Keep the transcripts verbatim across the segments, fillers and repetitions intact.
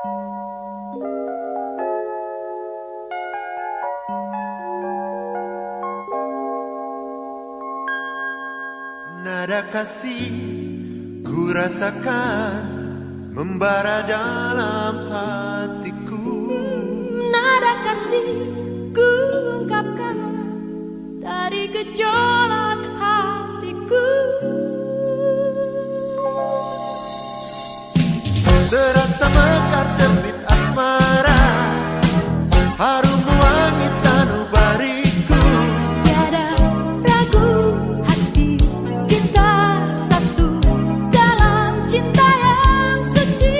Nada kasih ku rasakan membara dalam hatiku. Nada kasih ku ungkapkan dari gejolak hatiku. Serasa mekar terbit asmara, harum wangi sanubariku. Tiada ragu hati kita satu dalam cinta yang suci.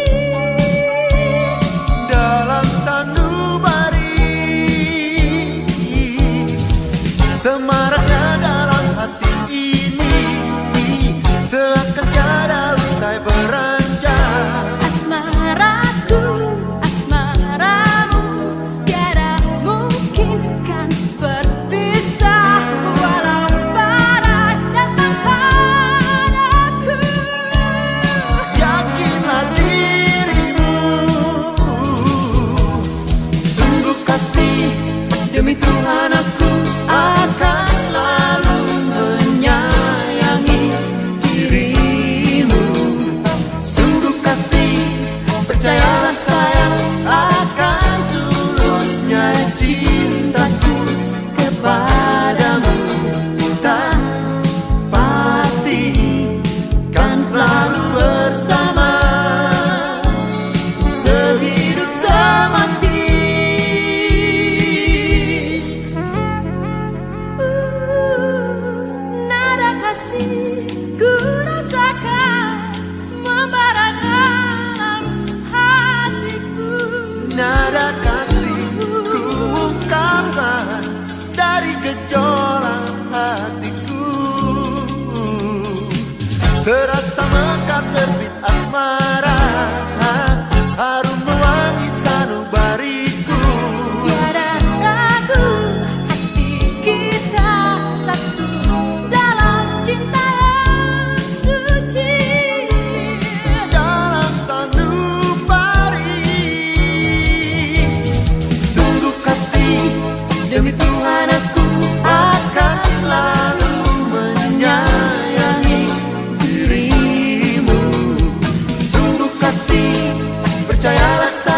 Dalam sanubari, semaraknya dalam hati ini seakan tiada usai beranjak. Asmaraku, asmaramu, tiada mungkin kan berpisah walau badai datang padaku. Yakinlah dirimu, sungguh kasih demi Tuhan aku akan selalu menyayangi dirimu. Sungguh kasih, percayalah sayang, akan tulusnya cintaku kepadamu. Tak pasti kan selalu bersama sehidup semati. Nada kasih ku rasakan membara dalam hatiku. Nada kasih ku ungkapkan dari gejolak hatiku. Serasa mekar terbit asmara, harum wangi sanubariku. Tiada ragu hati kita satu dalam cinta yang suci. Dalam sanubari, sungguh kasih demi Tuhan aku akan selalu menyayangi dirimu. Sungguh kasih, percayalah sayang,